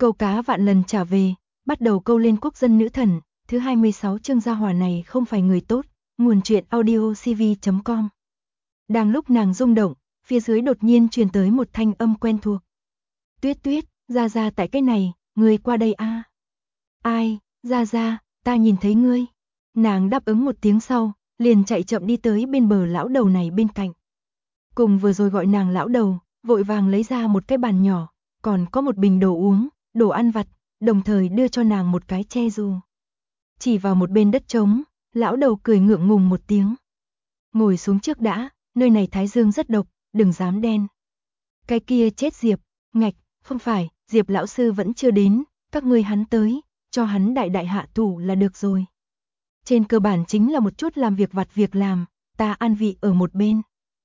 Câu cá vạn lần trả về, bắt đầu câu lên quốc dân nữ thần, thứ 26 chương gia hỏa này không phải người tốt, nguồn truyện audio cv.com. Đang lúc nàng rung động, phía dưới đột nhiên truyền tới một thanh âm quen thuộc. Tuyết Tuyết, Gia Gia tại cái này, ngươi qua đây a. Ai, Gia Gia, ta nhìn thấy ngươi. Nàng đáp ứng một tiếng sau, liền chạy chậm đi tới bên bờ lão đầu này bên cạnh. Cùng vừa rồi gọi nàng lão đầu, vội vàng lấy ra một cái bàn nhỏ, còn có một bình đồ uống, đồ ăn vặt, đồng thời đưa cho nàng một cái che dù. Chỉ vào một bên đất trống, lão đầu cười ngượng ngùng một tiếng. Ngồi xuống trước đã, nơi này thái dương rất độc, đừng dám đen. Cái kia chết Diệp, ngạch, không phải, Diệp lão sư vẫn chưa đến, các ngươi hắn tới, cho hắn đại đại hạ thủ là được rồi. Trên cơ bản chính là một chút làm việc vặt việc làm, ta an vị ở một bên.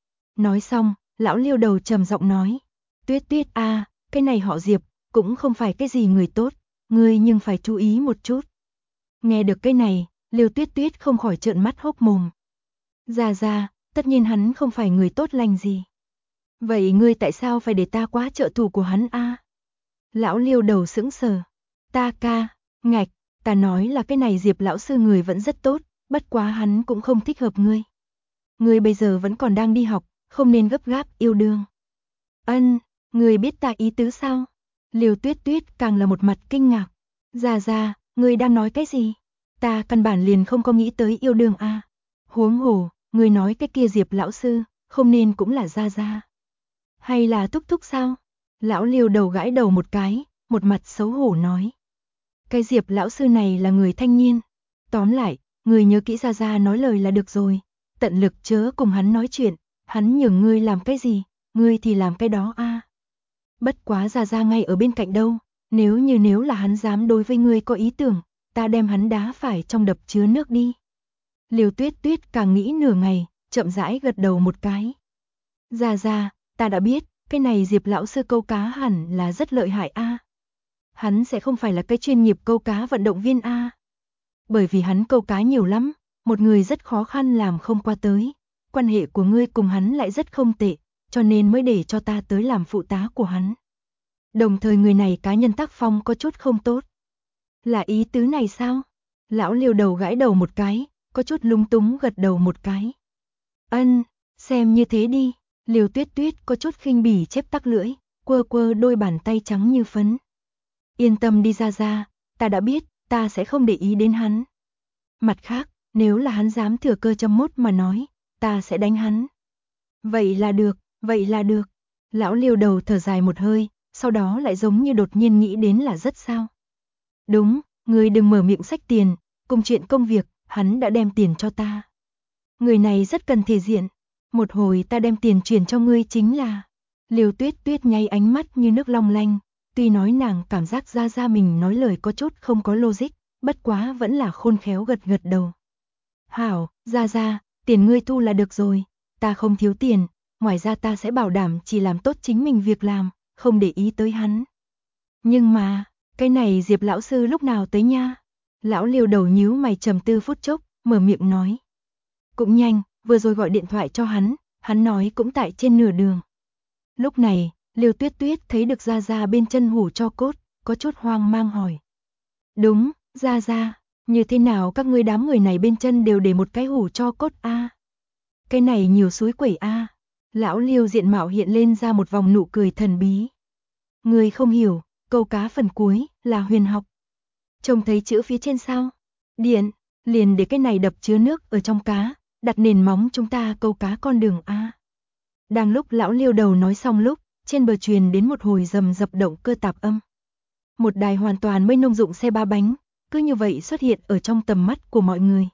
Nói xong, lão Liêu đầu trầm giọng nói, Tuyết Tuyết a, cái này họ Diệp, cũng không phải cái gì người tốt, ngươi nhưng phải chú ý một chút. Nghe được cái này, Liêu Tuyết Tuyết không khỏi trợn mắt hốc mồm. Gia Gia, tất nhiên hắn không phải người tốt lành gì. Vậy ngươi tại sao phải để ta quá trợ thủ của hắn a? Lão Liêu đầu sững sờ. Ta ca, ngạch, ta nói là cái này Diệp lão sư người vẫn rất tốt, bất quá hắn cũng không thích hợp ngươi. Ngươi bây giờ vẫn còn đang đi học, không nên gấp gáp yêu đương. Ân, ngươi biết ta ý tứ sao? Liêu Tuyết Tuyết càng là một mặt kinh ngạc. Gia Gia, ngươi đang nói cái gì? Ta căn bản liền không có nghĩ tới yêu đương a. Huống hồ, ngươi nói cái kia Diệp lão sư, không nên cũng là Gia Gia. Hay là Thúc Thúc sao? Lão Liêu đầu gãi đầu một cái, một mặt xấu hổ nói. Cái Diệp lão sư này là người thanh niên. Tóm lại, ngươi nhớ kỹ Gia Gia nói lời là được rồi. Tận lực chớ cùng hắn nói chuyện, hắn nhường ngươi làm cái gì, ngươi thì làm cái đó a. Bất quá Gia Gia ngay ở bên cạnh đâu, nếu là hắn dám đối với ngươi có ý tưởng, ta đem hắn đá phải trong đập chứa nước đi. Liêu Tuyết Tuyết càng nghĩ nửa ngày, chậm rãi gật đầu một cái. Gia Gia, ta đã biết, cái này Diệp lão sư câu cá hẳn là rất lợi hại a. Hắn sẽ không phải là cái chuyên nghiệp câu cá vận động viên a. Bởi vì hắn câu cá nhiều lắm, một người rất khó khăn làm không qua tới. Quan hệ của ngươi cùng hắn lại rất không tệ, cho nên mới để cho ta tới làm phụ tá của hắn. Đồng thời người này cá nhân tác phong có chút không tốt. Là ý tứ này sao? Lão Liêu đầu gãi đầu một cái, có chút lung túng gật đầu một cái. Ân, xem như thế đi. Liêu Tuyết Tuyết có chút khinh bỉ chép tắc lưỡi, quơ quơ đôi bàn tay trắng như phấn. Yên tâm đi Gia Gia, ta đã biết, ta sẽ không để ý đến hắn. Mặt khác, nếu là hắn dám thừa cơ châm mốt mà nói, ta sẽ đánh hắn. Vậy là được, vậy là được. Lão Liêu đầu thở dài một hơi, sau đó lại giống như đột nhiên nghĩ đến là rất sao. Đúng, ngươi đừng mở miệng xách tiền, cùng chuyện công việc, hắn đã đem tiền cho ta. Người này rất cần thể diện, một hồi ta đem tiền chuyển cho ngươi chính là. Liêu Tuyết Tuyết nháy ánh mắt như nước long lanh, tuy nói nàng cảm giác Gia Gia mình nói lời có chút không có logic, bất quá vẫn là khôn khéo gật gật đầu. Hảo, Gia Gia, tiền ngươi thu là được rồi, ta không thiếu tiền, ngoài ra ta sẽ bảo đảm chỉ làm tốt chính mình việc làm, không để ý tới hắn. Nhưng mà, cái này Diệp lão sư lúc nào tới nha? Lão Liêu đầu nhíu mày trầm tư phút chốc, mở miệng nói. Cũng nhanh, vừa rồi gọi điện thoại cho hắn nói cũng tại trên nửa đường. Lúc này, Liêu Tuyết Tuyết thấy được Gia Gia bên chân hủ tro cốt, có chút hoang mang hỏi. Đúng, Gia Gia, như thế nào các ngươi đám người này bên chân đều để một cái hủ tro cốt a? Cái này nhiều suối quẩy a. Lão Liêu diện mạo hiện lên ra một vòng nụ cười thần bí. Ngươi không hiểu, câu cá phần cuối là huyền học. Trông thấy chữ phía trên sao? Điện, liền để cái này đập chứa nước ở trong cá, đặt nền móng chúng ta câu cá con đường a. Đang lúc lão Liêu đầu nói xong lúc, trên bờ truyền đến một hồi rầm rập động cơ tạp âm. Một đài hoàn toàn mới nông dụng xe ba bánh, cứ như vậy xuất hiện ở trong tầm mắt của mọi người.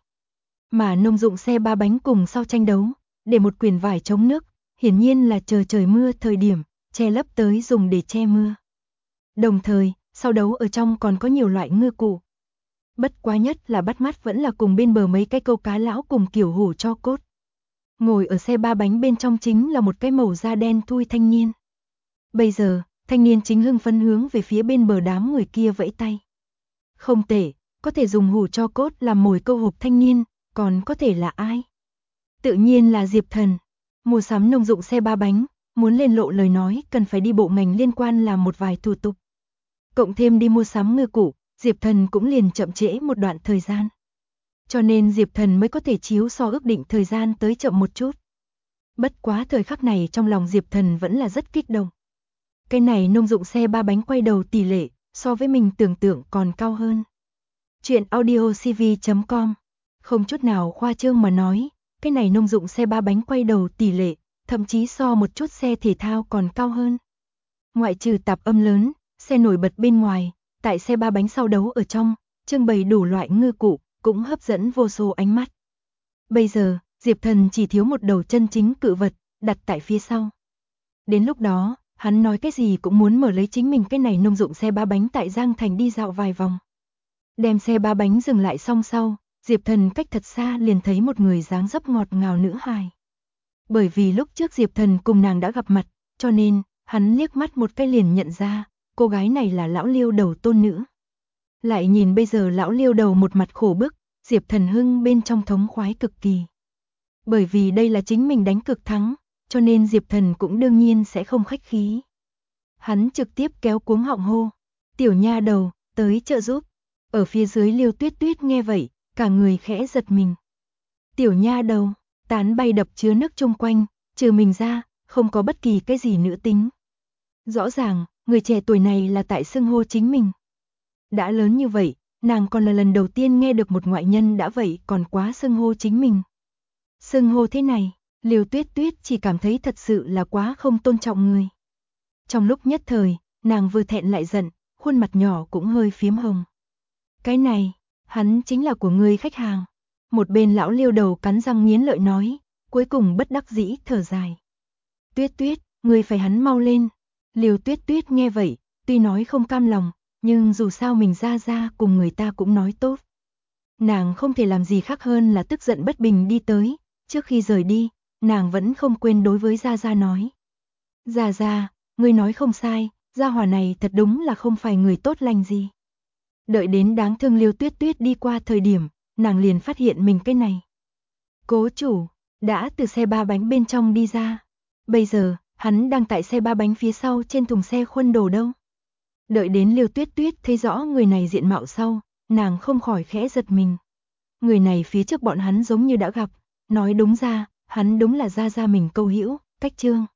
Mà nông dụng xe ba bánh cùng sau tranh đấu, để một quyển vải chống nước, hiển nhiên là chờ trời mưa thời điểm, che lấp tới dùng để che mưa. Đồng thời, sau đấu ở trong còn có nhiều loại ngư cụ. Bất quá nhất là bắt mắt vẫn là cùng bên bờ mấy cái câu cá lão cùng kiểu hủ tro cốt. Ngồi ở xe ba bánh bên trong chính là một cái màu da đen thui thanh niên. Bây giờ, thanh niên chính hưng phấn hướng về phía bên bờ đám người kia vẫy tay. Không tệ, có thể dùng hủ tro cốt làm mồi câu hộp thanh niên, còn có thể là ai? Tự nhiên là Diệp Thần. Mua sắm nông dụng xe ba bánh, muốn lên lộ lời nói cần phải đi bộ ngành liên quan làm một vài thủ tục. cộng thêm đi mua sắm ngư cụ, Diệp Thần cũng liền chậm trễ một đoạn thời gian. Cho nên Diệp Thần mới có thể chiếu so ước định thời gian tới chậm một chút. Bất quá thời khắc này trong lòng Diệp Thần vẫn là rất kích động. Cái này nông dụng xe 3 bánh quay đầu tỷ lệ, so với mình tưởng tượng còn cao hơn. Chuyện audiocv.com. Không chút nào khoa trương mà nói, cái này nông dụng xe 3 bánh quay đầu tỷ lệ, thậm chí so một chút xe thể thao còn cao hơn. Ngoại trừ tạp âm lớn, xe nổi bật bên ngoài, tại xe 3 bánh sau đấu ở trong, trưng bày đủ loại ngư cụ, cũng hấp dẫn vô số ánh mắt. Bây giờ, Diệp Thần chỉ thiếu một đầu chân chính cự vật, đặt tại phía sau. Đến lúc đó, hắn nói cái gì cũng muốn mở lấy chính mình cái này nông dụng xe 3 bánh tại Giang Thành đi dạo vài vòng. Đem xe 3 bánh dừng lại xong sau, Diệp Thần cách thật xa liền thấy một người dáng dấp ngọt ngào nữ hài. Bởi vì lúc trước Diệp Thần cùng nàng đã gặp mặt, cho nên, hắn liếc mắt một cái liền nhận ra, cô gái này là lão Liêu Đầu tôn nữ. Lại nhìn bây giờ lão Liêu Đầu một mặt khổ bức, Diệp Thần hưng bên trong thống khoái cực kỳ. Bởi vì đây là chính mình đánh cực thắng, cho nên Diệp Thần cũng đương nhiên sẽ không khách khí. Hắn trực tiếp kéo cuống họng hô, tiểu nha đầu, tới trợ giúp. Ở phía dưới Liêu Tuyết Tuyết nghe vậy, cả người khẽ giật mình. Tiểu nha đầu, tán bay đập chứa nước chung quanh, trừ mình ra, không có bất kỳ cái gì nữ tính. Rõ ràng, người trẻ tuổi này là tại xưng hô chính mình. Đã lớn như vậy, nàng còn là lần đầu tiên nghe được một ngoại nhân đã vậy còn quá xưng hô chính mình. Xưng hô thế này, Liêu Tuyết Tuyết chỉ cảm thấy thật sự là quá không tôn trọng người. Trong lúc nhất thời, nàng vừa thẹn lại giận, khuôn mặt nhỏ cũng hơi phiếm hồng. Cái này, hắn chính là của người khách hàng. Một bên lão Liêu Đầu cắn răng nghiến lợi nói, cuối cùng bất đắc dĩ thở dài. Tuyết Tuyết, người phải hắn mau lên. Liêu Tuyết Tuyết nghe vậy, tuy nói không cam lòng, nhưng dù sao mình ra cùng người ta cũng nói tốt. Nàng không thể làm gì khác hơn là tức giận bất bình đi tới, trước khi rời đi, nàng vẫn không quên đối với Gia nói. Gia, ngươi nói không sai, gia hỏa này thật đúng là không phải người tốt lành gì. Đợi đến đáng thương Liêu Tuyết Tuyết đi qua thời điểm, nàng liền phát hiện mình cái này. Cố chủ, đã từ xe 3 bánh bên trong đi ra. Bây giờ, hắn đang tại xe 3 bánh phía sau trên thùng xe khuân đồ đâu. Đợi đến Liêu Tuyết Tuyết thấy rõ người này diện mạo sau, nàng không khỏi khẽ giật mình. Người này phía trước bọn hắn giống như đã gặp, nói đúng ra, hắn đúng là Gia mình câu hữu, Cách Trương.